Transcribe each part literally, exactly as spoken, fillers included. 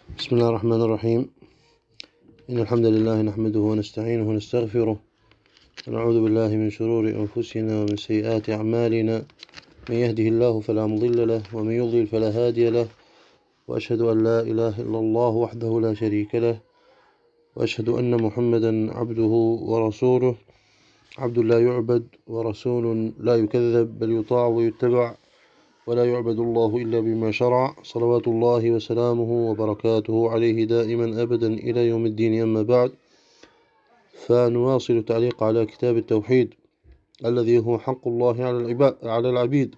بسم الله الرحمن الرحيم. إن الحمد لله نحمده ونستعينه ونستغفره ونعوذ بالله من شرور أنفسنا ومن سيئات أعمالنا. من يهده الله فلا مضل له ومن يضلل فلا هادي له، وأشهد أن لا إله إلا الله وحده لا شريك له، وأشهد أن محمدا عبده ورسوله، عبد لا يعبد ورسول لا يكذب بل يطاع ويتبع، ولا يعبد الله إلا بما شرع، صلوات الله وسلامه وبركاته عليه دائما أبدا إلى يوم الدين. أما بعد، فنواصل التعليق على كتاب التوحيد الذي هو حق الله على العبيد.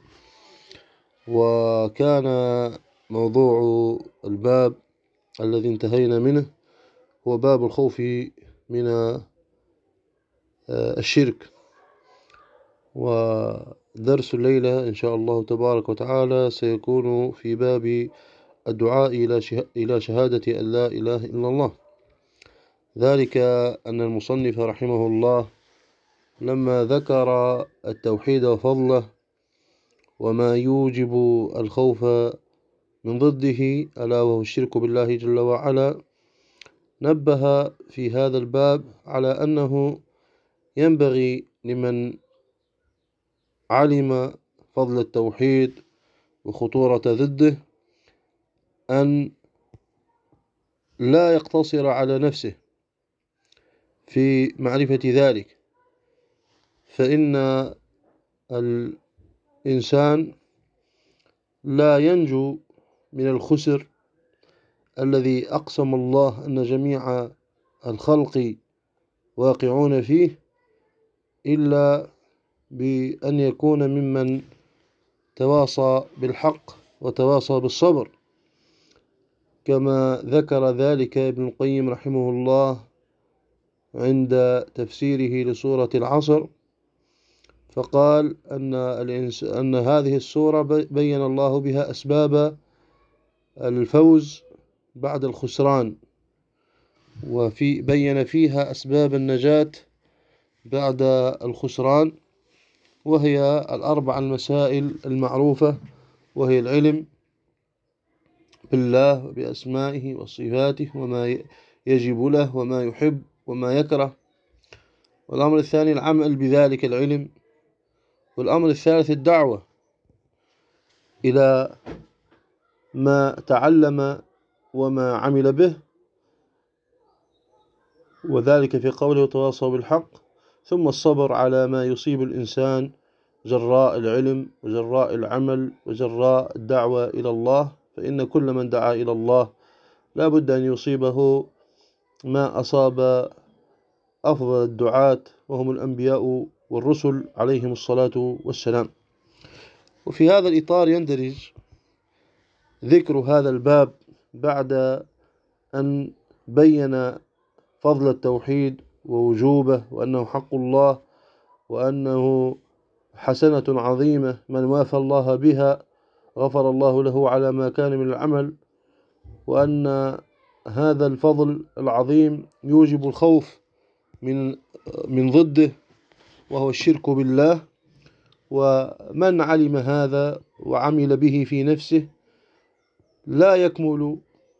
وكان موضوع الباب الذي انتهينا منه هو باب الخوف من الشرك، ودرس الليلة إن شاء الله تبارك وتعالى سيكون في باب الدعاء إلى شهادة أن لا إله إلا الله. ذلك أن المصنف رحمه الله لما ذكر التوحيد وفضله وما يوجب الخوف من ضده ألا وهو الشرك بالله جل وعلا، نبه في هذا الباب على أنه ينبغي لمن علم فضل التوحيد وخطورة ضده أن لا يقتصر على نفسه في معرفة ذلك، فإن الإنسان لا ينجو من الخسر الذي أقسم الله أن جميع الخلق واقعون فيه إلا بأن يكون ممن تواصى بالحق وتواصى بالصبر، كما ذكر ذلك ابن القيم رحمه الله عند تفسيره لسورة العصر، فقال أن, أن هذه السورة بين الله بها أسباب الفوز بعد الخسران، وفي بين فيها أسباب النجاة بعد الخسران، وهي الأربع المسائل المعروفة، وهي العلم بالله وبأسمائه وصفاته وما يجب له وما يحب وما يكره، والأمر الثاني العمل بذلك العلم، والأمر الثالث الدعوة إلى ما تعلم وما عمل به، وذلك في قوله وتواصوا بالحق، ثم الصبر على ما يصيب الإنسان جراء العلم وجراء العمل وجراء الدعوة إلى الله، فإن كل من دعا إلى الله لا بد أن يصيبه ما أصاب أفضل الدعاة وهم الأنبياء والرسل عليهم الصلاة والسلام. وفي هذا الإطار يندرج ذكر هذا الباب بعد أن بين فضل التوحيد ووجوبه وأنه حق الله وأنه حسنة عظيمة، من وافى الله بها غفر الله له على ما كان من العمل، وأن هذا الفضل العظيم يوجب الخوف من من ضده وهو الشرك بالله، ومن علم هذا وعمل به في نفسه لا يكمل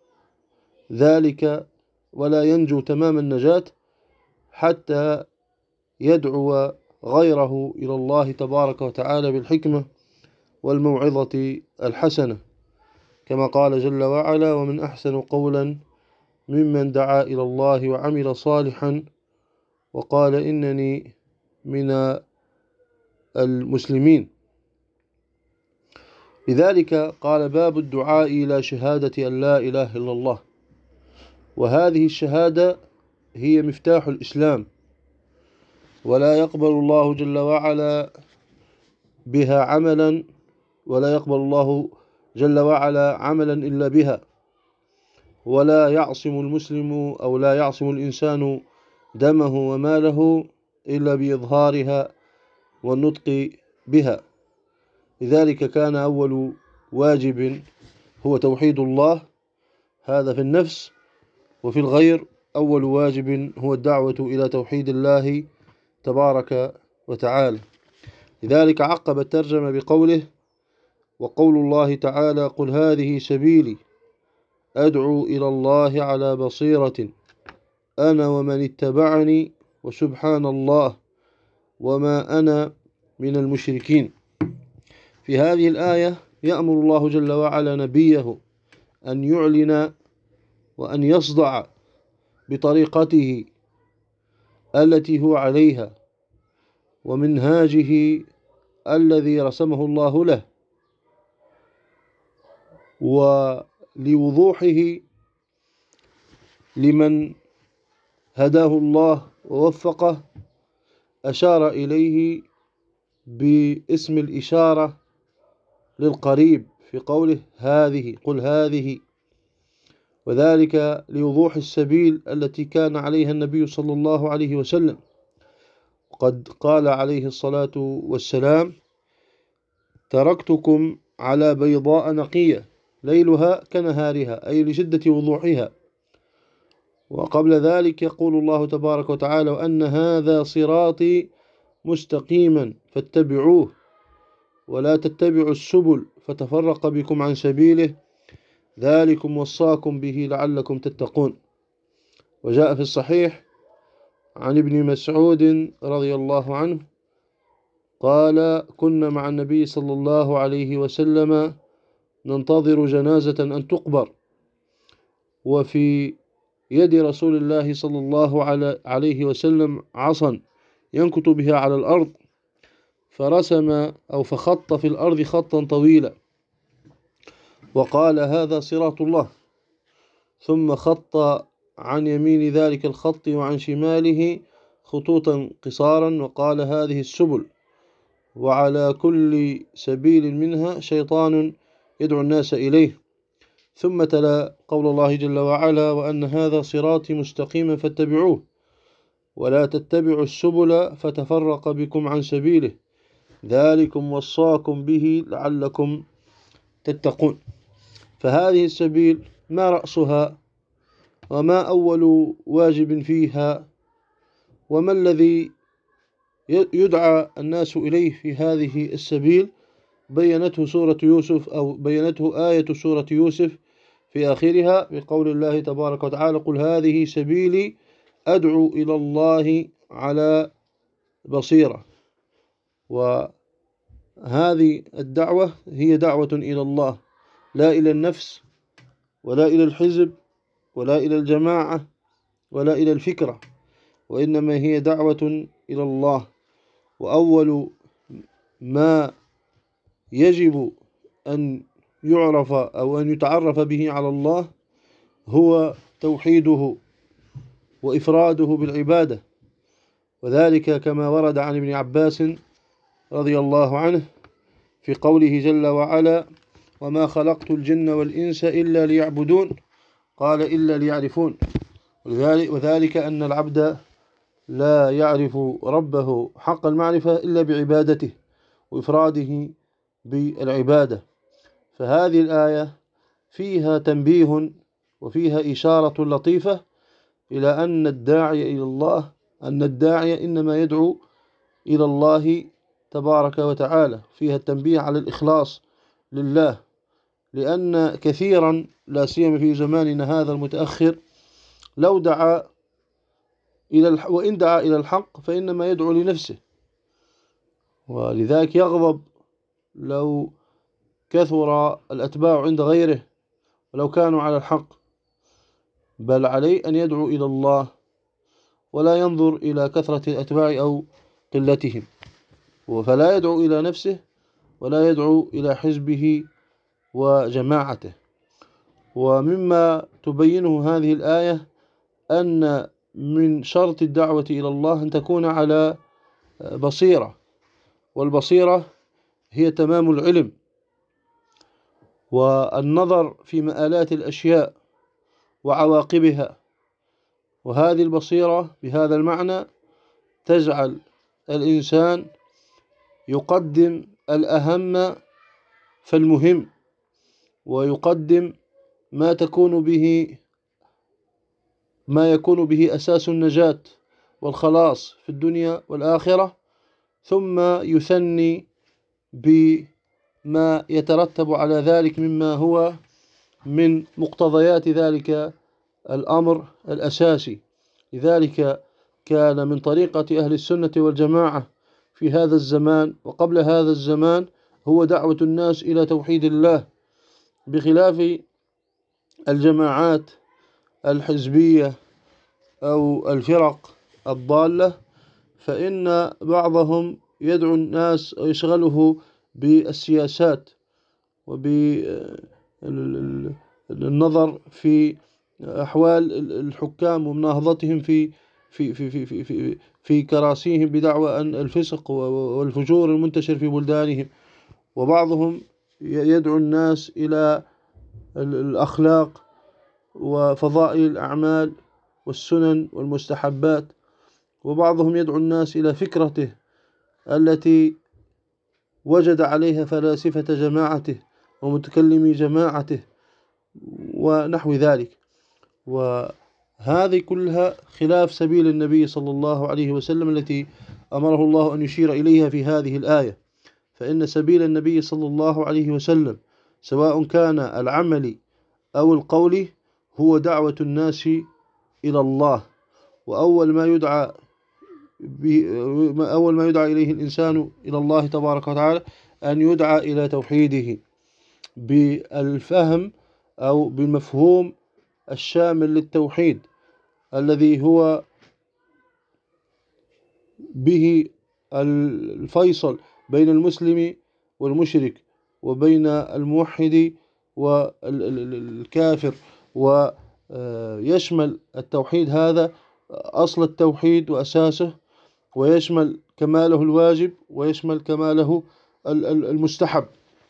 ذلك ولا ينجو تمام النجاة حتى يدعو غيره إلى الله تبارك وتعالى بالحكمة والموعظة الحسنة، كما قال جل وعلا: ومن أحسن قولا ممن دعا إلى الله وعمل صالحا وقال إنني من المسلمين. لذلك قال: باب الدعاء إلى شهادة أن لا إله إلا الله. وهذه الشهادة هي مفتاح الإسلام، ولا يقبل الله جل وعلا بها عملا، ولا يقبل الله جل وعلا عملا إلا بها، ولا يعصم المسلم أو لا يعصم الإنسان دمه وماله إلا بإظهارها والنطق بها. لذلك كان أول واجب هو توحيد الله، هذا في النفس، وفي الغير أول واجب هو الدعوة إلى توحيد الله تبارك وتعالى. لذلك عقب الترجمة بقوله: وقول الله تعالى: قل هذه سبيلي أدعو إلى الله على بصيرة أنا ومن اتبعني وسبحان الله وما أنا من المشركين. في هذه الآية يأمر الله جل وعلا نبيه أن يعلن وأن يصدع بطريقته التي هو عليها ومنهاجه الذي رسمه الله له، ولوضوحه لمن هداه الله ووفقه أشار إليه باسم الإشارة للقريب في قوله هذه، قل هذه، وذلك لوضوح السبيل التي كان عليها النبي صلى الله عليه وسلم. قد قال عليه الصلاة والسلام تركتكم على بيضاء نقية ليلها كنهارها، أي لشدة وضوحها. وقبل ذلك يقول الله تبارك وتعالى وأن هذا صراطي مستقيما فاتبعوه ولا تتبعوا السبل فتفرق بكم عن سبيله ذلكم وصاكم به لعلكم تتقون. وجاء في الصحيح عن ابن مسعود رضي الله عنه قال كنا مع النبي صلى الله عليه وسلم ننتظر جنازة أن تقبر، وفي يد رسول الله صلى الله عليه وسلم عصا ينكت بها على الأرض، فرسم أو فخط في الأرض خطا طويلا وقال هذا صراط الله، ثم خط عن يمين ذلك الخط وعن شماله خطوطا قصارا وقال هذه السبل، وعلى كل سبيل منها شيطان يدعو الناس إليه. ثم تلا قول الله جل وعلا وأن هذا صراطي مستقيما فاتبعوه ولا تتبعوا السبل فتفرق بكم عن سبيله ذلكم وصاكم به لعلكم تتقون. فهذه السبيل ما رأسها وما أول واجب فيها وما الذي يدعى الناس إليه في هذه السبيل بينته سورة يوسف أو بينته آية سورة يوسف في آخرها بقول الله تبارك وتعالى قل هذه سبيلي أدعو إلى الله على بصيرة. وهذه الدعوة هي دعوة إلى الله، لا إلى النفس ولا إلى الحزب ولا إلى الجماعة ولا إلى الفكرة، وإنما هي دعوة إلى الله. وأول ما يجب أن يعرف أو أن يتعرف به على الله هو توحيده وإفراده بالعبادة، وذلك كما ورد عن ابن عباس رضي الله عنه في قوله جل وعلا وما خلقت الجن والإنس إلا ليعبدون قال إلا ليعرفون، وذلك أن العبد لا يعرف ربه حق المعرفة إلا بعبادته وإفراده بالعبادة. فهذه الآية فيها تنبيه وفيها إشارة لطيفة إلى أن الداعي إلى الله أن الداعي إنما يدعو إلى الله تبارك وتعالى، فيها التنبيه على الإخلاص لله، لأن كثيرا لا سيما في زماننا هذا المتأخر لو دعا إلى الح... وإن دعا إلى الحق فإنما يدعو لنفسه، ولذلك يغضب لو كثر الأتباع عند غيره ولو كانوا على الحق، بل عليه أن يدعو إلى الله ولا ينظر إلى كثرة الأتباع أو قلتهم، فلا يدعو إلى نفسه ولا يدعو إلى حزبه وجماعته. ومما تبينه هذه الآية أن من شرط الدعوة إلى الله أن تكون على بصيرة، والبصيرة هي تمام العلم والنظر في مآلات الأشياء وعواقبها، وهذه البصيرة بهذا المعنى تجعل الإنسان يقدم الأهم فالمهم، ويقدم ما تكون به ما يكون به أساس النجاة والخلاص في الدنيا والآخرة، ثم يثني بما يترتب على ذلك مما هو من مقتضيات ذلك الأمر الأساسي. لذلك كان من طريقة أهل السنة والجماعة في هذا الزمان وقبل هذا الزمان هو دعوة الناس إلى توحيد الله، بخلاف الجماعات الحزبية أو الفرق الضالة، فإن بعضهم يدعو الناس ويشغله بالسياسات وبالنظر في أحوال الحكام ومناهضتهم في في في في في في, في كراسيهم بدعوى أن الفسق والفجور المنتشر في بلدانهم. وبعضهم يدعو الناس إلى الأخلاق وفضائل الأعمال والسنن والمستحبات، وبعضهم يدعو الناس إلى فكرته التي وجد عليها فلاسفة جماعته ومتكلمي جماعته ونحو ذلك. وهذه كلها خلاف سبيل النبي صلى الله عليه وسلم التي أمره الله أن يشير إليها في هذه الآية. فإن سبيل النبي صلى الله عليه وسلم سواء كان العمل أو القول هو دعوة الناس إلى الله. وأول ما يدعى أول ما يدعى إليه الإنسان إلى الله تبارك وتعالى أن يدعى إلى توحيده بالفهم أو بالمفهوم الشامل للتوحيد الذي هو به الفيصل بين المسلم والمشرك وبين الموحد والكافر، ويشمل التوحيد هذا أصل التوحيد وأساسه، ويشمل كماله الواجب ويشمل كماله المستحب.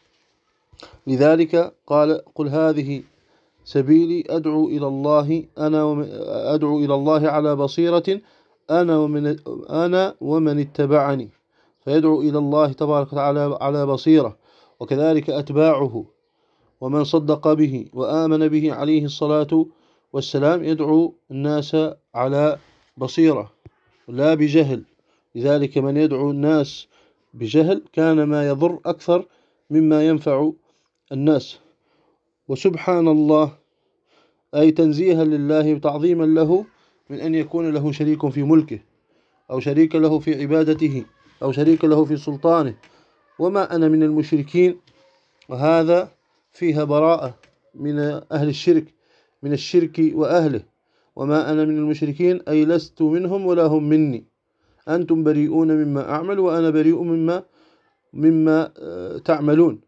لذلك قال: قل هذه سبيلي أدعو إلى الله أنا أدعو إلى الله على بصيرة أنا ومن أنا ومن اتبعني. فيدعو إلى الله تبارك وتعالى على بصيرة، وكذلك أتباعه ومن صدق به وآمن به عليه الصلاة والسلام يدعو الناس على بصيرة لا بجهل. لذلك من يدعو الناس بجهل كان ما يضر أكثر مما ينفع الناس. وسبحان الله أي تنزيها لله وتعظيما له من أن يكون له شريك في ملكه أو شريك له في عبادته أو شريك له في سلطانه. وما أنا من المشركين، وهذا فيها براءة من أهل الشرك من الشرك وأهله. وما أنا من المشركين أي لست منهم ولا هم مني، أنتم بريئون مما أعمل وأنا بريء مما مما تعملون.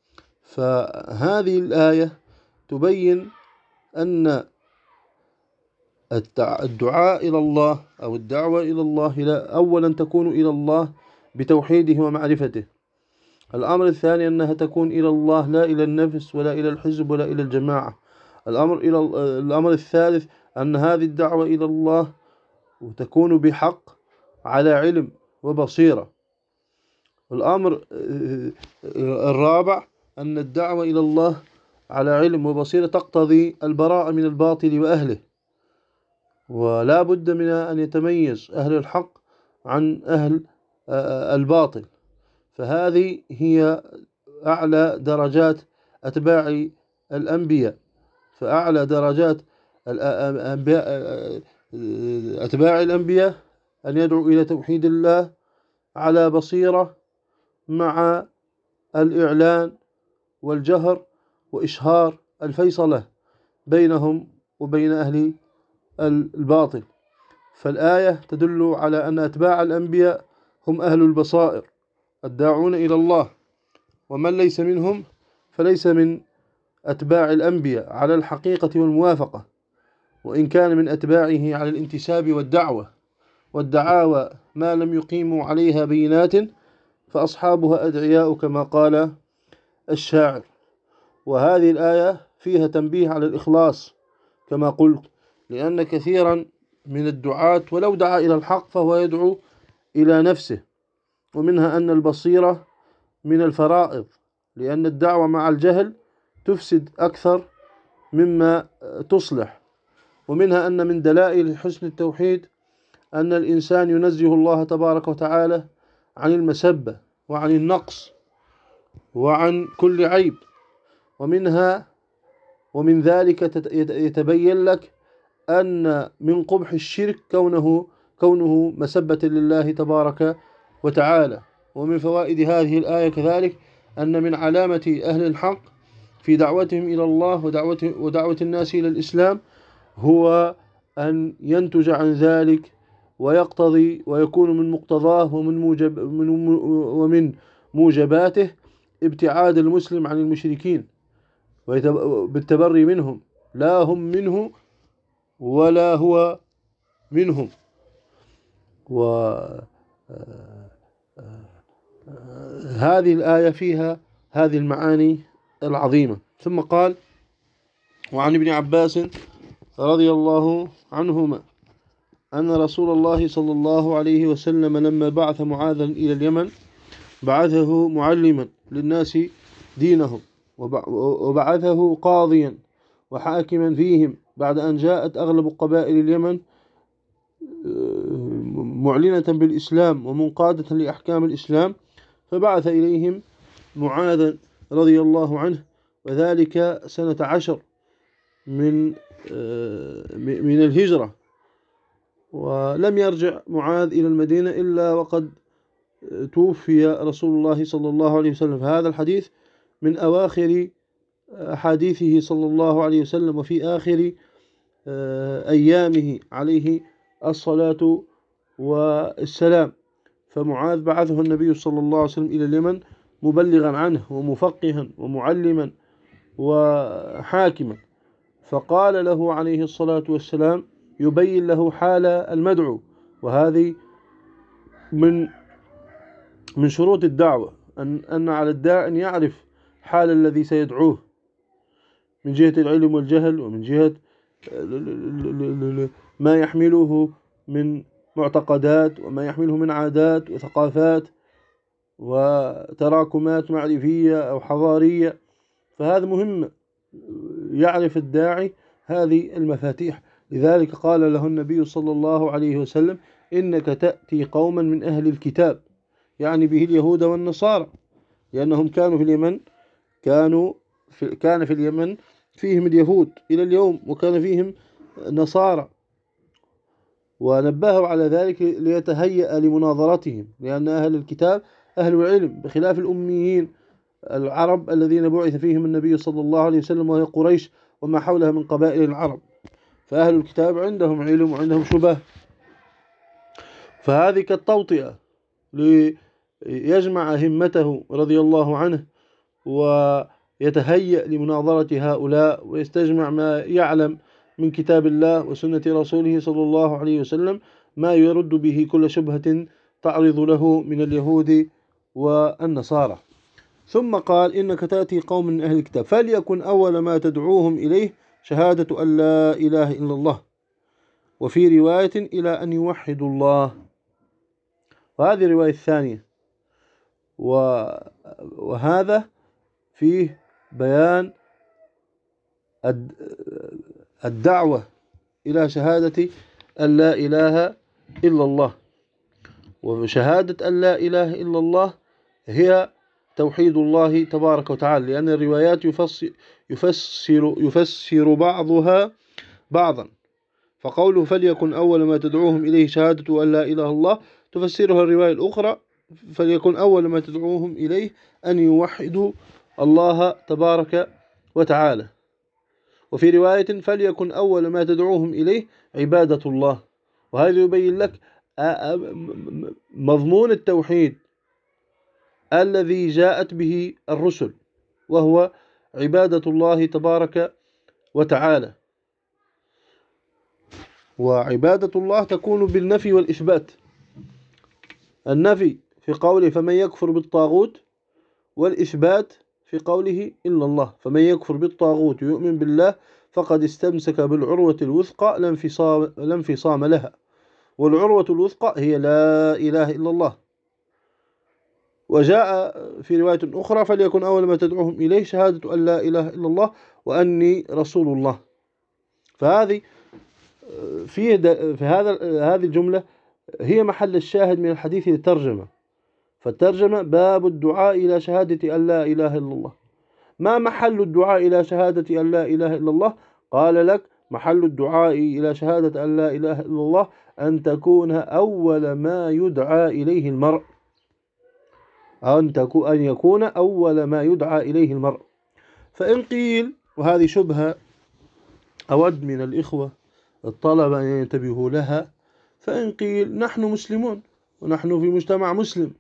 فهذه الآية تبين أن الدعاء إلى الله أو الدعوة إلى الله لا أولا تكون إلى الله بتوحيده ومعرفته. الأمر الثاني أنها تكون إلى الله لا إلى النفس ولا إلى الحزب ولا إلى الجماعة. الأمر إلى الأمر الثالث أن هذه الدعوة إلى الله وتكون بحق على علم وبصيرة. الأمر الرابع أن الدعوة إلى الله على علم وبصيرة تقتضي البراءة من الباطل وأهله، ولا بد من أن يتميز أهل الحق عن أهل الباطل. فهذه هي أعلى درجات أتباع الأنبياء. فأعلى درجات أتباع الأنبياء أن يدعو إلى توحيد الله على بصيرة مع الإعلان والجهر وإشهار الفيصلة بينهم وبين أهل الباطل. فالآية تدل على أن أتباع الأنبياء هم أهل البصائر الداعون إلى الله، ومن ليس منهم فليس من أتباع الأنبياء على الحقيقة والموافقة، وإن كان من أتباعه على الانتساب والدعوة والدعاوى ما لم يقيموا عليها بينات فأصحابها أدعياء كما قال الشاعر. وهذه الآية فيها تنبيه على الإخلاص كما قلت، لأن كثيرا من الدعاة ولو دعا إلى الحق فهو يدعو إلى نفسه. ومنها أن البصيرة من الفرائض، لأن الدعوة مع الجهل تفسد أكثر مما تصلح. ومنها أن من دلائل حسن التوحيد أن الإنسان ينزه الله تبارك وتعالى عن المسبة وعن النقص وعن كل عيب. ومنها ومن ذلك يتبين لك أن من قبح الشرك كونه كونه مسبة لله تبارك وتعالى. ومن فوائد هذه الآية كذلك أن من علامة أهل الحق في دعوتهم إلى الله ودعوة, ودعوة الناس إلى الإسلام هو أن ينتج عن ذلك ويقتضي ويكون من مقتضاه ومن, موجب من ومن موجباته ابتعاد المسلم عن المشركين بالتبري منهم، لا هم منه ولا هو منهم. وهذه الآية فيها هذه المعاني العظيمة. ثم قال: وعن ابن عباس رضي الله عنهما أن رسول الله صلى الله عليه وسلم لما بعث معاذا إلى اليمن بعثه معلما للناس دينهم، وبعثه قاضيا وحاكما فيهم بعد أن جاءت أغلب قبائل اليمن معلنة بالإسلام ومنقادة لأحكام الإسلام، فبعث إليهم معاذا رضي الله عنه، وذلك سنة عشر من من الهجرة. ولم يرجع معاذ إلى المدينة إلا وقد توفي رسول الله صلى الله عليه وسلم. فهذا الحديث من أواخر أحاديثه صلى الله عليه وسلم وفي آخر أيامه عليه الصلاة والسلام. فمعاذ بعثه النبي صلى الله عليه وسلم إلى اليمن مبلغا عنه ومفقها ومعلما وحاكما، فقال له عليه الصلاة والسلام يبين له حال المدعو. وهذه من من شروط الدعوة، أن أن على الداعي أن يعرف حال الذي سيدعوه من جهة العلم والجهل، ومن جهة ما يحمله من معتقدات وما يحمله من عادات وثقافات وتراكمات معرفية أو حضارية. فهذا مهم، يعرف الداعي هذه المفاتيح. لذلك قال له النبي صلى الله عليه وسلم: إنك تأتي قوما من أهل الكتاب، يعني به اليهود والنصارى، لأنهم كانوا في اليمن كانوا في كان في اليمن فيهم اليهود إلى اليوم، وكان فيهم نصارى، ونبهوا على ذلك ليتهيأ لمناظرتهم، لأن أهل الكتاب أهل العلم بخلاف الأميين العرب الذين بعث فيهم النبي صلى الله عليه وسلم، وهي قريش وما حولها من قبائل العرب. فأهل الكتاب عندهم علم وعندهم شبه. فهذه كالتوطئة ليجمع همته رضي الله عنه ويتهيأ لمناظرة هؤلاء، ويستجمع ما يعلم من كتاب الله وسنة رسوله صلى الله عليه وسلم ما يرد به كل شبهة تعرض له من اليهود والنصارى. ثم قال: إنك تأتي قوم من أهل الكتاب فليكن أول ما تدعوهم إليه شهادة أن لا إله إلا الله، وفي رواية إلى أن يوحدوا الله. وهذه الرواية الثانية. وهذا فيه بيان الدعوة إلى شهادة أن لا إله إلا الله. وشهادة أن لا إله إلا الله هي توحيد الله تبارك وتعالى، لأن الروايات يفسر, يفسر, يفسر بعضها بعضا. فقوله فليكن أول ما تدعوهم إليه شهادة أن لا إله إلا الله تفسرها الرواية الأخرى فليكن أول ما تدعوهم إليه أن يوحدوا الله تبارك وتعالى. وفي رواية فليكن أول ما تدعوهم إليه عبادة الله. وهذا يبين لك مضمون التوحيد الذي جاءت به الرسل، وهو عبادة الله تبارك وتعالى. وعبادة الله تكون بالنفي والإثبات. النفي في قوله فمن يكفر بالطاغوت، والإثبات في قوله إلا الله. فمن يكفر بالطاغوت ويؤمن بالله فقد استمسك بالعروة الوثقى لا انفصام لها، والعروة الوثقى هي لا إله إلا الله. وجاء في رواية أخرى فليكن أول ما تدعوهم إليه شهادة أن لا إله إلا الله وأني رسول الله. فهذه في في هذا هذه الجملة هي محل الشاهد من الحديث للترجمة. فالترجمة باب الدعاء إلى شهادة أن لا إله إلا الله. ما محل الدعاء إلى شهادة أن لا إله إلا الله؟ قال لك محل الدعاء إلى شهادة أن لا إله إلا الله أن تكون أول ما يدعى إليه المرء، أن تكون أن يكون أول ما يدعى إليه المرء. فإن قيل، وهذه شبهة أود من الإخوة الطلبة أن ينتبهوا لها، فإن قيل نحن مسلمون ونحن في مجتمع مسلم،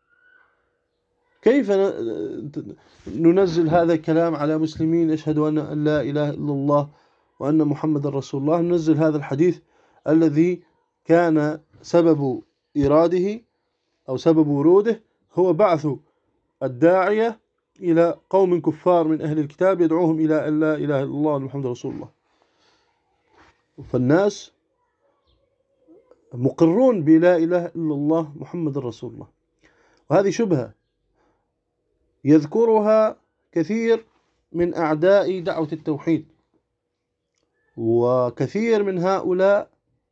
كيف ننزل هذا الكلام على مسلمين يشهدوا أن لا إله إلا الله وأن محمد رسول الله؟ ننزل هذا الحديث الذي كان سبب إراده أو سبب وروده هو بعث الداعية إلى قوم كفار من أهل الكتاب يدعوهم إلى أن لا إله إلا الله ومحمد رسول الله. فالناس مقرون بلا إله إلا الله محمد رسول الله. وهذه شبهة يذكرها كثير من أعداء دعوة التوحيد، وكثير من هؤلاء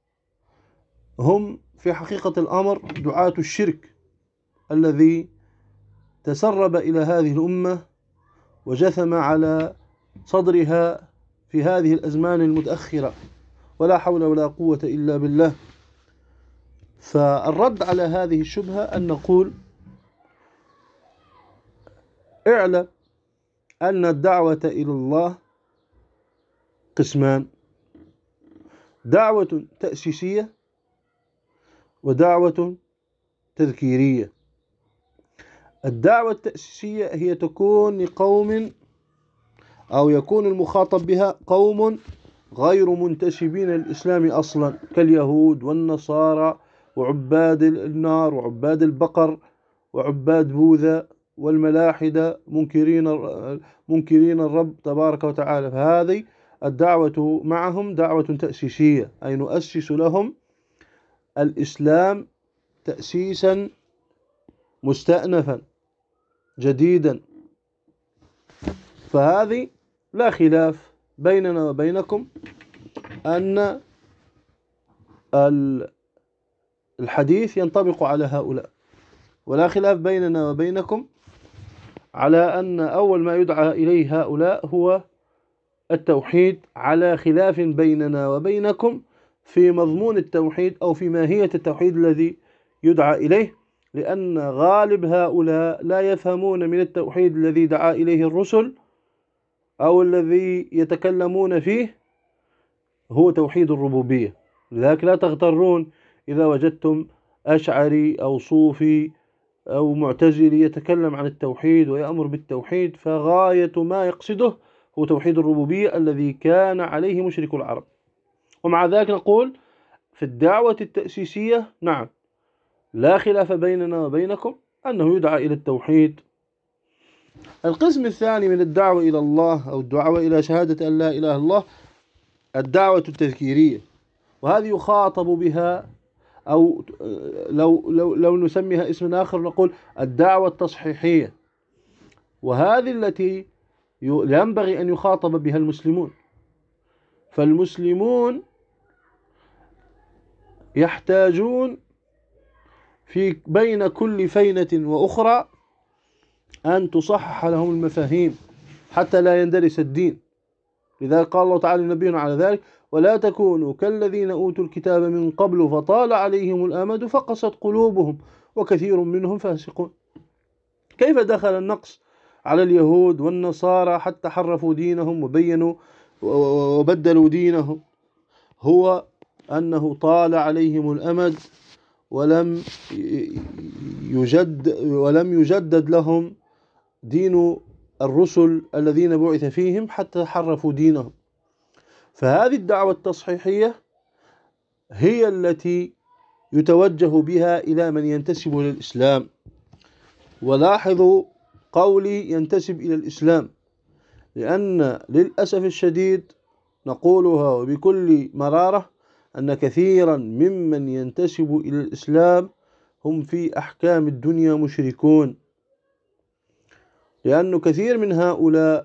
هم في حقيقة الأمر دعاة الشرك الذي تسرب إلى هذه الأمة وجثم على صدرها في هذه الأزمان المتأخرة، ولا حول ولا قوة إلا بالله. فالرد على هذه الشبهة أن نقول اعلم أن الدعوة إلى الله قسمان: دعوة تأسيسية ودعوة تذكيرية. الدعوة التأسيسية هي تكون لقوم أو يكون المخاطب بها قوم غير منتسبين للإسلام أصلا، كاليهود والنصارى وعباد النار وعباد البقر وعباد بوذا والملاحدة منكرين منكرين الرب تبارك وتعالى. فهذه الدعوة معهم دعوة تأسيسية، أي نؤسس لهم الإسلام تأسيسا مستأنفا جديدا. فهذه لا خلاف بيننا وبينكم أن الحديث ينطبق على هؤلاء، ولا خلاف بيننا وبينكم على أن أول ما يدعى إليه هؤلاء هو التوحيد، على خلاف بيننا وبينكم في مضمون التوحيد أو في ماهية التوحيد الذي يدعى إليه، لأن غالب هؤلاء لا يفهمون من التوحيد الذي دعا إليه الرسل أو الذي يتكلمون فيه هو توحيد الربوبية. لذلك لا تغترون إذا وجدتم أشعري أو صوفي أو معتزلي يتكلم عن التوحيد ويأمر بالتوحيد، فغاية ما يقصده هو توحيد الربوبية الذي كان عليه مشرك العرب. ومع ذلك نقول في الدعوة التأسيسية نعم لا خلاف بيننا وبينكم أنه يدعى إلى التوحيد. القسم الثاني من الدعوة إلى الله أو الدعوة إلى شهادة أن لا إله إلا الله الدعوة التذكيرية، وهذه يخاطب بها أو لو, لو, لو نسميها اسم آخر نقول الدعوة التصحيحية، وهذه التي ينبغي أن يخاطب بها المسلمون. فالمسلمون يحتاجون في بين كل فينة وأخرى أن تصحح لهم المفاهيم حتى لا يندرس الدين. لذلك قال الله تعالى نبينا على ذلك: ولا تكونوا كالذين أوتوا الكتاب من قبل فطال عليهم الأمد فقست قلوبهم وكثير منهم فاسقون. كيف دخل النقص على اليهود والنصارى حتى حرفوا دينهم وبينوا وبدلوا دينهم؟ هو أنه طال عليهم الأمد ولم يجد ولم يجدد لهم دين الرسل الذين بعث فيهم حتى حرفوا دينهم. فهذه الدعوة التصحيحية هي التي يتوجه بها إلى من ينتسب للإسلام. ولاحظوا قولي ينتسب إلى الإسلام، لأن للأسف الشديد نقولها وبكل مرارة أن كثيرا ممن ينتسب إلى الإسلام هم في أحكام الدنيا مشركون، لأن كثير من هؤلاء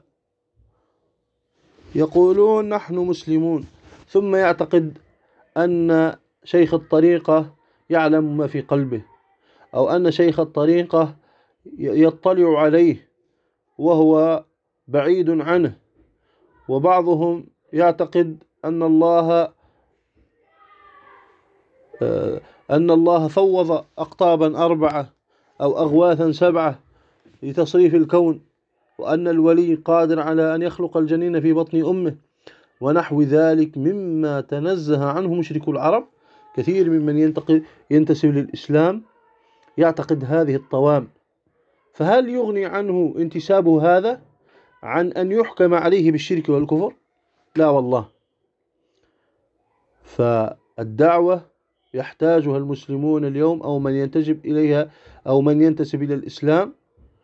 يقولون نحن مسلمون ثم يعتقد أن شيخ الطريقة يعلم ما في قلبه، أو أن شيخ الطريقة يطلع عليه وهو بعيد عنه، وبعضهم يعتقد أن الله أن الله فوض أقطابا أربعة أو أغواثا سبعة لتصريف الكون، وأن الولي قادر على أن يخلق الجنين في بطن أمه، ونحو ذلك مما تنزه عنه مشرك العرب. كثير ممن ينتسب للإسلام يعتقد هذه الطوام، فهل يغني عنه انتسابه هذا عن أن يحكم عليه بالشرك والكفر؟ لا والله. فالدعوة يحتاجها المسلمون اليوم، أو من ينتسب إليها أو من ينتسب إلى الإسلام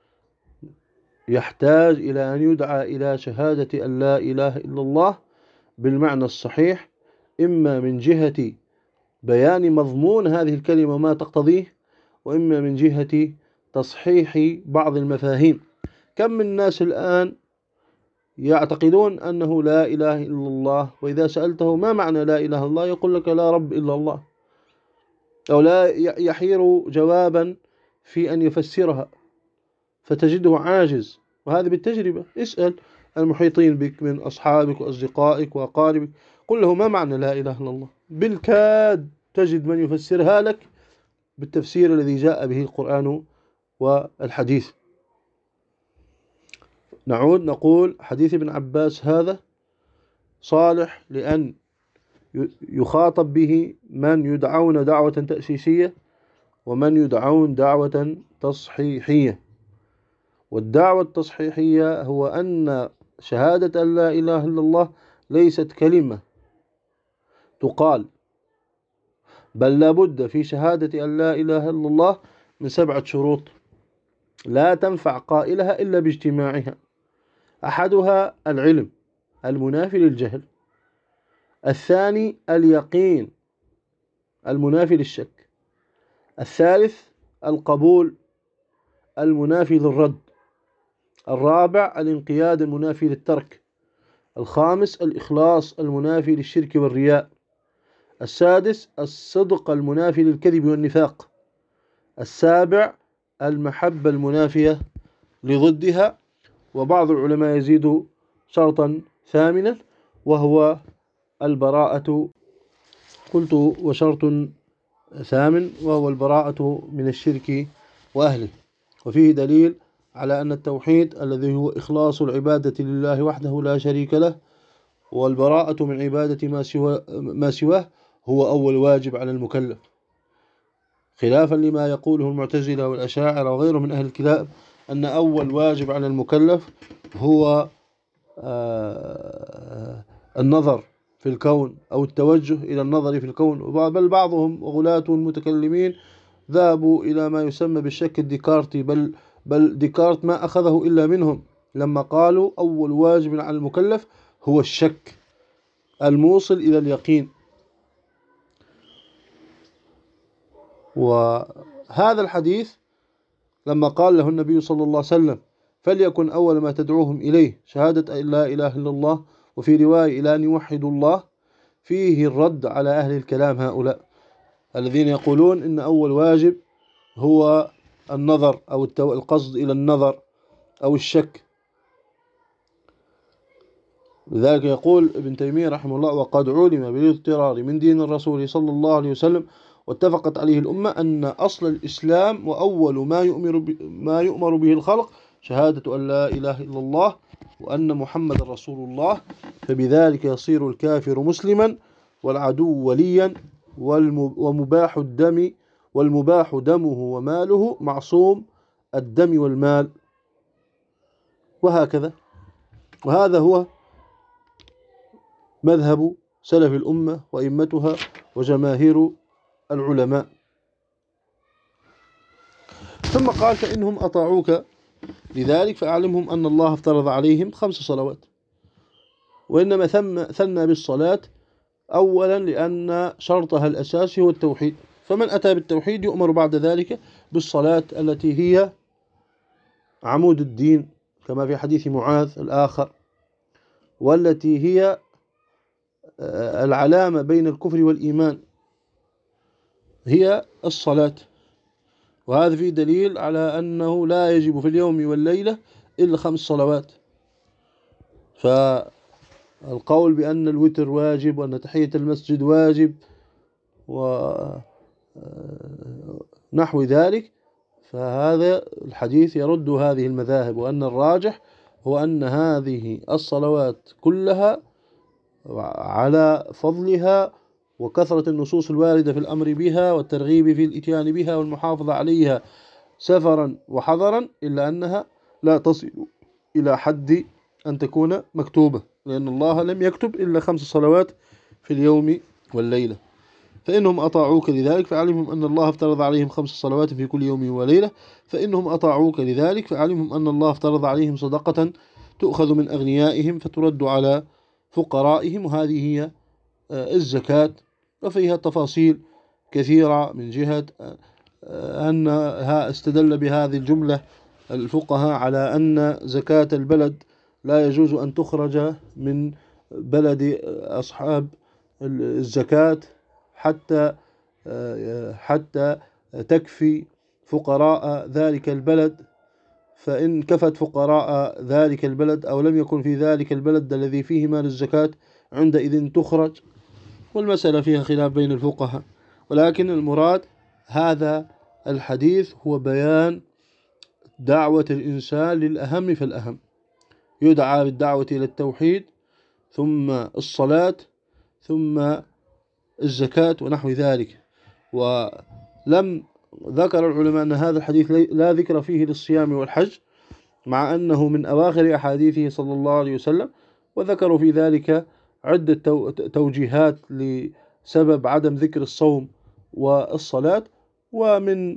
يحتاج إلى أن يدعى إلى شهادة أن لا إله إلا الله بالمعنى الصحيح، إما من جهة بيان مضمون هذه الكلمة وما تقتضيه، وإما من جهة تصحيح بعض المفاهيم. كم من الناس الآن يعتقدون أنه لا إله إلا الله، وإذا سألته ما معنى لا إله إلا الله يقول لك لا رب إلا الله، أو لا يحير جوابا في أن يفسرها، فتجده عاجز. وهذا بالتجربة. اسأل المحيطين بك من أصحابك وأصدقائك وأقاربك، قل له ما معنى لا إله إلا الله، بالكاد تجد من يفسرها لك بالتفسير الذي جاء به القرآن والحديث. نعود نقول حديث ابن عباس هذا صالح لأن يخاطب به من يدعون دعوة تأسيسية ومن يدعون دعوة تصحيحية. والدعوة التصحيحية هو أن شهادة أن لا إله إلا الله ليست كلمة تقال، بل لابد في شهادة أن لا إله إلا الله من سبعة شروط لا تنفع قائلها إلا باجتماعها. أحدها العلم المنافي للجهل، الثاني اليقين المنافي للشك، الثالث القبول المنافي للرد، الرابع الانقياد المنافي للترك، الخامس الإخلاص المنافي للشرك والرياء، السادس الصدق المنافي للكذب والنفاق، السابع المحبة المنافية لضدها. وبعض العلماء يزيد شرطا ثامنا وهو البراءة، قلت وشرط ثامن وهو البراءة من الشرك وأهله. وفيه دليل على أن التوحيد الذي هو إخلاص العبادة لله وحده لا شريك له والبراءة من عبادة ما سواه ما سواه هو أول واجب على المكلف، خلافا لما يقوله المعتزلة والأشاعرة وغيرهم من أهل الكتاب أن أول واجب على المكلف هو النظر في الكون أو التوجه إلى النظر في الكون. بل بعضهم وغلاة المتكلمين ذهبوا إلى ما يسمى بالشك الديكارتي، بل بل ديكارت ما أخذه إلا منهم لما قالوا أول واجب على المكلف هو الشك الموصل إلى اليقين. وهذا الحديث لما قال له النبي صلى الله عليه وسلم فليكن أول ما تدعوهم إليه شهادة أن لا إله إلا الله، وفي رواية إلى أن يوحدوا الله، فيه الرد على أهل الكلام هؤلاء الذين يقولون إن أول واجب هو النظر أو القصد إلى النظر أو الشك. لذلك يقول ابن تيمية رحمه الله: وقد علم بالاضطرار من دين الرسول صلى الله عليه وسلم واتفقت عليه الأمة أن أصل الإسلام وأول ما يؤمر ما يؤمر به الخلق شهادة أن لا إله إلا الله وأن محمد رسول الله، فبذلك يصير الكافر مسلما والعدو وليا ومباح الدم والمباح دمه وماله معصوم الدم والمال، وهكذا. وهذا هو مذهب سلف الأمة وإمتها وجماهير العلماء. ثم قال: فإنهم أطاعوك لذلك فأعلمهم أن الله افترض عليهم خمس صلوات، وإنما ثم ثنى بالصلاة أولا لأن شرطها الأساسي هو التوحيد، فمن أتى بالتوحيد يؤمر بعد ذلك بالصلاة التي هي عمود الدين كما في حديث معاذ الآخر، والتي هي العلامة بين الكفر والإيمان، هي الصلاة. وهذا فيه دليل على أنه لا يجب في اليوم والليلة إلا خمس صلوات، فالقول بأن الوتر واجب وأن تحية المسجد واجب ونحو ذلك، فهذا الحديث يرد هذه المذاهب، وأن الراجح هو أن هذه الصلوات كلها على فضلها وكثرة النصوص الواردة في الأمر بها والترغيب في الإتيان بها والمحافظة عليها سفرا وحضرا، إلا أنها لا تصل إلى حد أن تكون مكتوبة، لأن الله لم يكتب إلا خمس صلوات في اليوم والليلة. فإنهم أطاعوك لذلك فعلمهم أن الله افترض عليهم خمس صلوات في كل يوم وليلة. فإنهم أطاعوك لذلك فعلمهم أن الله افترض عليهم صدقة تؤخذ من أغنيائهم فترد على فقرائهم، وهذه هي الزكاة. وفيها تفاصيل كثيرة من جهة أنها استدل بهذه الجملة الفقهاء على أن زكاة البلد لا يجوز أن تخرج من بلد أصحاب الزكاة حتى حتى تكفي فقراء ذلك البلد، فإن كفت فقراء ذلك البلد أو لم يكن في ذلك البلد الذي فيه مال الزكاة عندئذ تخرج. والمسألة فيها خلاف بين الفقهاء، ولكن المراد هذا الحديث هو بيان دعوة الإنسان للأهم فالأهم، يدعى بالدعوة إلى التوحيد ثم الصلاة ثم الزكاة ونحو ذلك. ولم ذكر العلماء أن هذا الحديث لا ذكر فيه للصيام والحج، مع أنه من أواخر أحاديثه صلى الله عليه وسلم، وذكروا في ذلك عدة توجيهات لسبب عدم ذكر الصوم والصلاة، ومن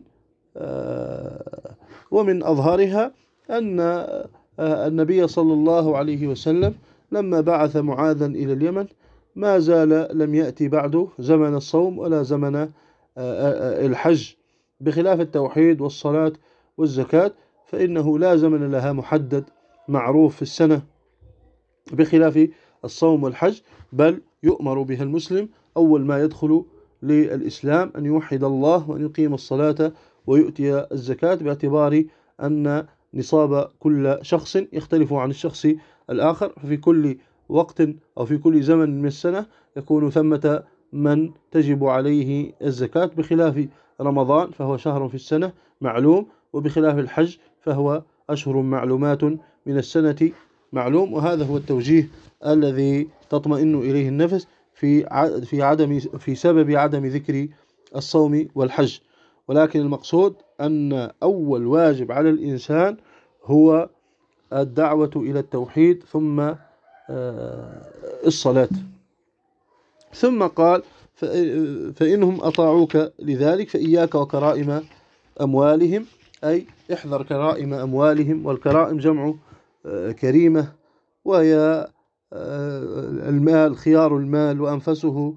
ومن أظهرها أن النبي صلى الله عليه وسلم لما بعث معاذا إلى اليمن ما زال لم يأتي بعده زمن الصوم ولا زمن الحج، بخلاف التوحيد والصلاة والزكاة فإنه لا زمن لها محدد معروف في السنة، بخلاف الصوم والحج، بل يؤمر بها المسلم أول ما يدخل للإسلام أن يوحد الله وأن يقيم الصلاة ويؤتي الزكاة، باعتبار أن نصاب كل شخص يختلف عن الشخص الآخر، ففي كل وقت أو في كل زمن من السنة يكون ثمة من تجب عليه الزكاة، بخلاف رمضان فهو شهر في السنة معلوم، وبخلاف الحج فهو أشهر معلومات من السنة معلوم. وهذا هو التوجيه الذي تطمئن إليه النفس في في عدم في سبب عدم ذكر الصوم والحج. ولكن المقصود أن أول واجب على الإنسان هو الدعوة إلى التوحيد ثم الصلاة. ثم قال فإنهم أطاعوك لذلك فإياك وكرائم أموالهم، أي احذر كرائم أموالهم، والكرائم جمع كريمة، وهي المال، خيار المال وأنفسه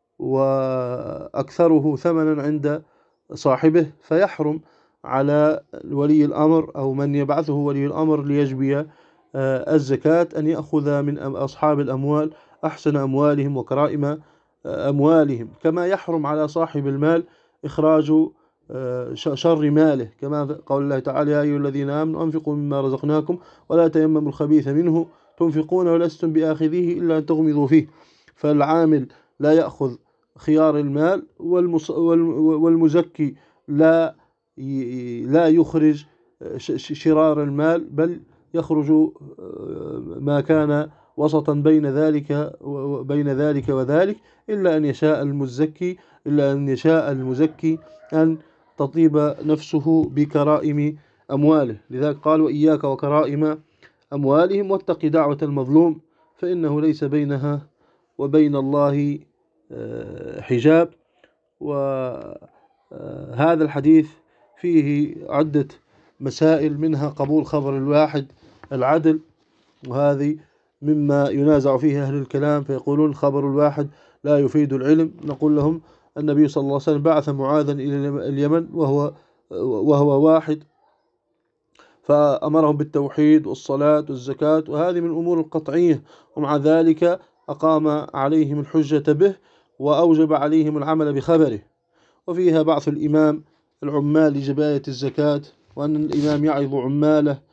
وأكثره ثمنا عند صاحبه، فيحرم على ولي الأمر أو من يبعثه ولي الأمر ليجبي الزكاة أن يأخذ من أصحاب الأموال أحسن أموالهم وكرائم أموالهم، كما يحرم على صاحب المال إخراج شر ماله، كما قول الله تعالى يا أيها الذين آمنوا أنفقوا مما رزقناكم ولا تيمموا الخبيث منه تنفقون ولستم بآخذيه إلا أن تغمضوا فيه. فالعامل لا يأخذ خيار المال، والمزكي لا لا يخرج شرار المال، بل يخرج ما كان وسطا بين ذلك بين ذلك وذلك، إلا أن يشاء المزكي إلا أن يشاء المزكي أن تطيب نفسه بكرائم أمواله. لذلك قال وإياك وكرائم أموالهم واتق دعوة المظلوم فإنه ليس بينها وبين الله حجاب. وهذا الحديث فيه عدة مسائل، منها قبول خبر الواحد العدل، وهذه مما ينازع فيه أهل الكلام، فيقولون الخبر الواحد لا يفيد العلم. نقول لهم النبي صلى الله عليه وسلم بعث معاذا إلى اليمن وهو وهو واحد، فأمرهم بالتوحيد والصلاة والزكاة، وهذه من الأمور القطعية، ومع ذلك أقام عليهم الحجة به وأوجب عليهم العمل بخبره. وفيها بعث الإمام العمال لجباية الزكاة، وأن الإمام يعظ عماله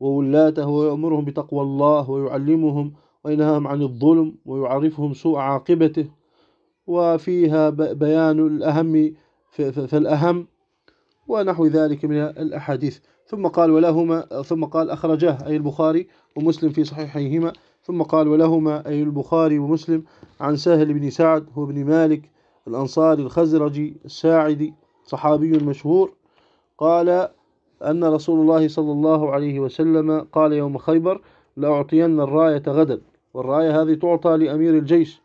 وولاته، ويأمرهم بتقوى الله، ويعلمهم وينهاهم عن الظلم، ويعرفهم سوء عاقبته. وفيها بيان الأهم فالأهم ونحو ذلك من الأحاديث. ثم قال ولهما ثم قال أخرجاه أي البخاري ومسلم في صحيحيهما. ثم قال ولهما أي البخاري ومسلم عن سهل بن سعد هو بن مالك الأنصاري الخزرجي الساعدي صحابي مشهور، قال أن رسول الله صلى الله عليه وسلم قال يوم خيبر: لأعطين الراية غدا. والراية هذه تعطى لأمير الجيش،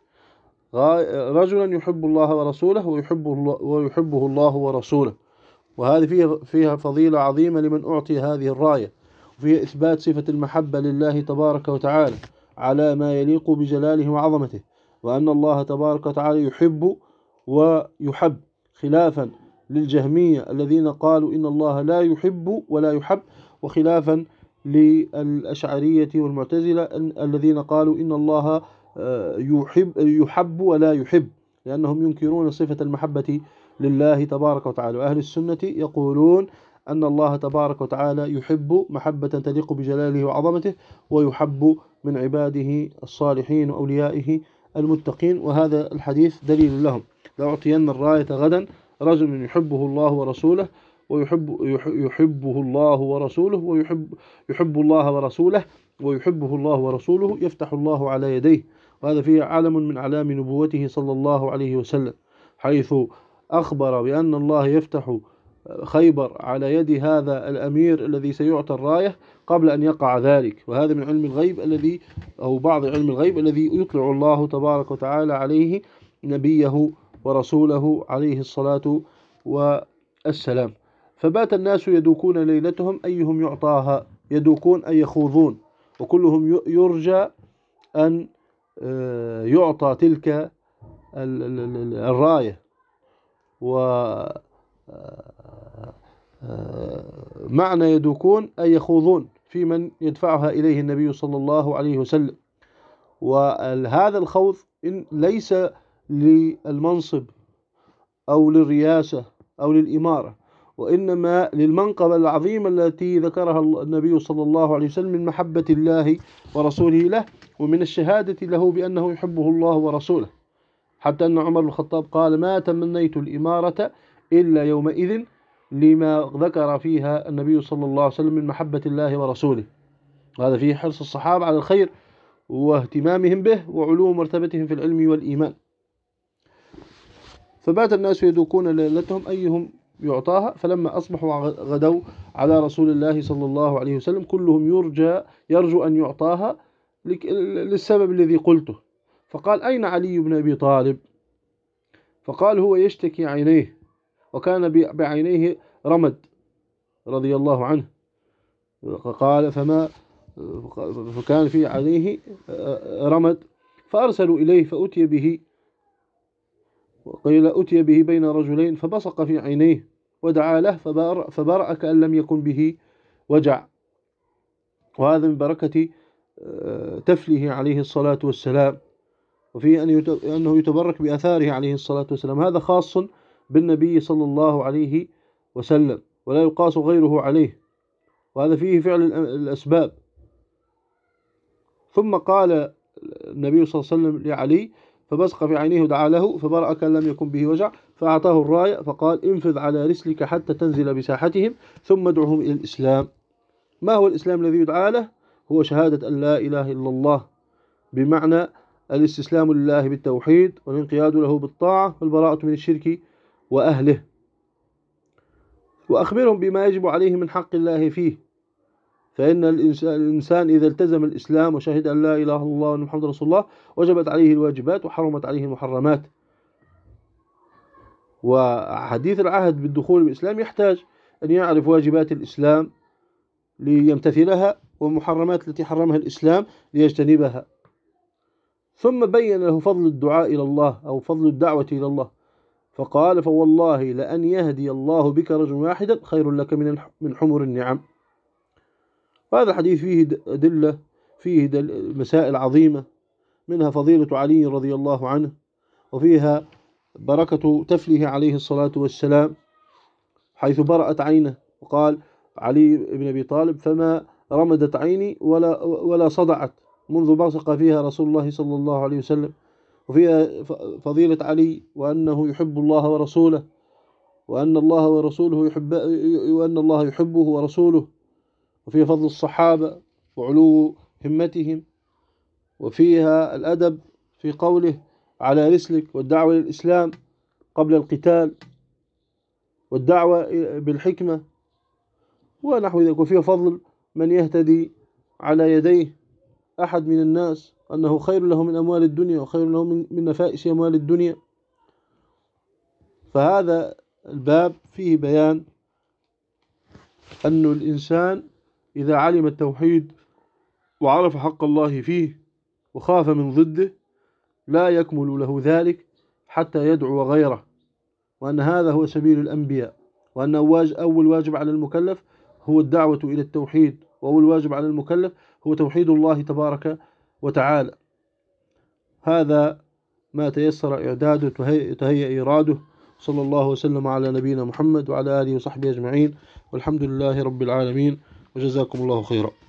رجلا يحب الله ورسوله ويحبه الله, ويحبه الله ورسوله. وهذه فيها, فيها فضيلة عظيمة لمن أعطي هذه الراية، وفيها إثبات صفة المحبة لله تبارك وتعالى على ما يليق بجلاله وعظمته، وأن الله تبارك وتعالى يحب ويحب، خلافا للجهمية الذين قالوا إن الله لا يحب ولا يحب، وخلافا للأشعرية والمعتزلة الذين قالوا إن الله يحب, يحب ولا يحب، لأنهم ينكرون صفة المحبة لله تبارك وتعالى. وأهل السنة يقولون أن الله تبارك وتعالى يحب محبة تليق بجلاله وعظمته، ويحب من عباده الصالحين وأوليائه المتقين. وهذا الحديث دليل لهم: لأعطين الراية غدا رجل يحبه الله ورسوله ويحب يحبه الله ورسوله ويحب يحب الله ورسوله ويحبه الله ورسوله يفتح الله على يديه. وهذا فيه علم من أعلام نبوته صلى الله عليه وسلم، حيث أخبر بأن الله يفتح خيبر على يد هذا الأمير الذي سيعطى الراية قبل أن يقع ذلك. وهذا من علم الغيب الذي أو بعض علم الغيب الذي يطلع الله تبارك وتعالى عليه نبيه ورسوله عليه الصلاة والسلام. فبات الناس يدوكون ليلتهم أيهم يعطاها، يدوكون أي يخوضون، وكلهم يرجى أن يعطى تلك الراية. ومعنى يدوكون أي يخوضون في من يدفعها إليه النبي صلى الله عليه وسلم. وهذا الخوض إن ليس للمنصب أو للرياسة أو للإمارة، وإنما للمنقبة العظيمة التي ذكرها النبي صلى الله عليه وسلم من محبة الله ورسوله له، ومن الشهادة له بأنه يحبه الله ورسوله، حتى أن عمر بن الخطاب قال: ما تمنيت الإمارة إلا يومئذ، لما ذكر فيها النبي صلى الله عليه وسلم من محبة الله ورسوله. وهذا فيه حرص الصحابة على الخير واهتمامهم به وعلو مرتبتهم في العلم والإيمان. فبات الناس يدوكون ليلتهم أيهم يعطاها، فلما أصبحوا غدوا على رسول الله صلى الله عليه وسلم كلهم يرجى يرجو أن يعطاها للسبب الذي قلته. فقال: أين علي بن أبي طالب؟ فقال: هو يشتكي عينيه، وكان بعينيه رمد رضي الله عنه. قال: فما فكان في عليه رمد، فأرسلوا إليه فأتي به، وقيل أتي به بين رجلين، فبصق في عينيه ودعا له فبرأ كأن لم يكن به وجع. وهذا من بركة تفله عليه الصلاة والسلام، وفيه أنه يتبرك بأثاره عليه الصلاة والسلام. هذا خاص بالنبي صلى الله عليه وسلم، ولا يقاس غيره عليه، وهذا فيه فعل الأسباب. ثم قال النبي صلى الله عليه وسلم لعلي: فبصق في عينيه ودعا له فبرأ كأن لم يكن به وجع، فأعطاه الراية فقال: انفذ على رسلك حتى تنزل بساحتهم ثم ادعهم إلى الإسلام. ما هو الإسلام الذي يدعى له؟ هو شهادة أن لا إله إلا الله، بمعنى الاستسلام لله بالتوحيد والانقياد له بالطاعة والبراءة من الشرك وأهله. وأخبرهم بما يجب عليه من حق الله فيه، فإن الإنسان إذا التزم الإسلام وشهد أن لا إله إلا الله وأن محمد رسول الله وجبت عليه الواجبات وحرمت عليه المحرمات. وحديث العهد بالدخول بالإسلام يحتاج أن يعرف واجبات الإسلام ليمتثلها، ومحرمات التي حرمها الإسلام ليجتنبها. ثم بين له فضل الدعاء إلى الله أو فضل الدعوة إلى الله، فقال: فوالله لأن يهدي الله بك رجل واحدا خير لك من حمر النعم. وهذا الحديث فيه أدلة، فيه مسائل عظيمة، منها فضيلة علي رضي الله عنه، وفيها بركة تفله عليه الصلاة والسلام، حيث برأت عينه. وقال علي بن أبي طالب: فما رمدت عيني ولا ولا صدعت منذ بصق فيها رسول الله صلى الله عليه وسلم، وفيها فضيلة علي وأنه يحب الله ورسوله، وأن الله ورسوله يحب وأن الله يحبه ورسوله، وفيها فضل الصحابة وعلو همتهم، وفيها الأدب في قوله على رسلك، والدعوة للإسلام قبل القتال، والدعوة بالحكمة ونحو ذلك. وفيها فضل من يهتدي على يديه أحد من الناس، أنه خير له من أموال الدنيا وخير له من نفائس أموال الدنيا. فهذا الباب فيه بيان أن الإنسان إذا علم التوحيد وعرف حق الله فيه وخاف من ضده لا يكمل له ذلك حتى يدعو غيره، وأن هذا هو سبيل الأنبياء، وأن أول واجب على المكلف هو الدعوة إلى التوحيد، وأول واجب على المكلف هو توحيد الله تبارك وتعالى. هذا ما تيسر إعداده وتهيأ إيراده. صلى الله وسلم على نبينا محمد وعلى آله وصحبه أجمعين، والحمد لله رب العالمين، وجزاكم الله خيرا.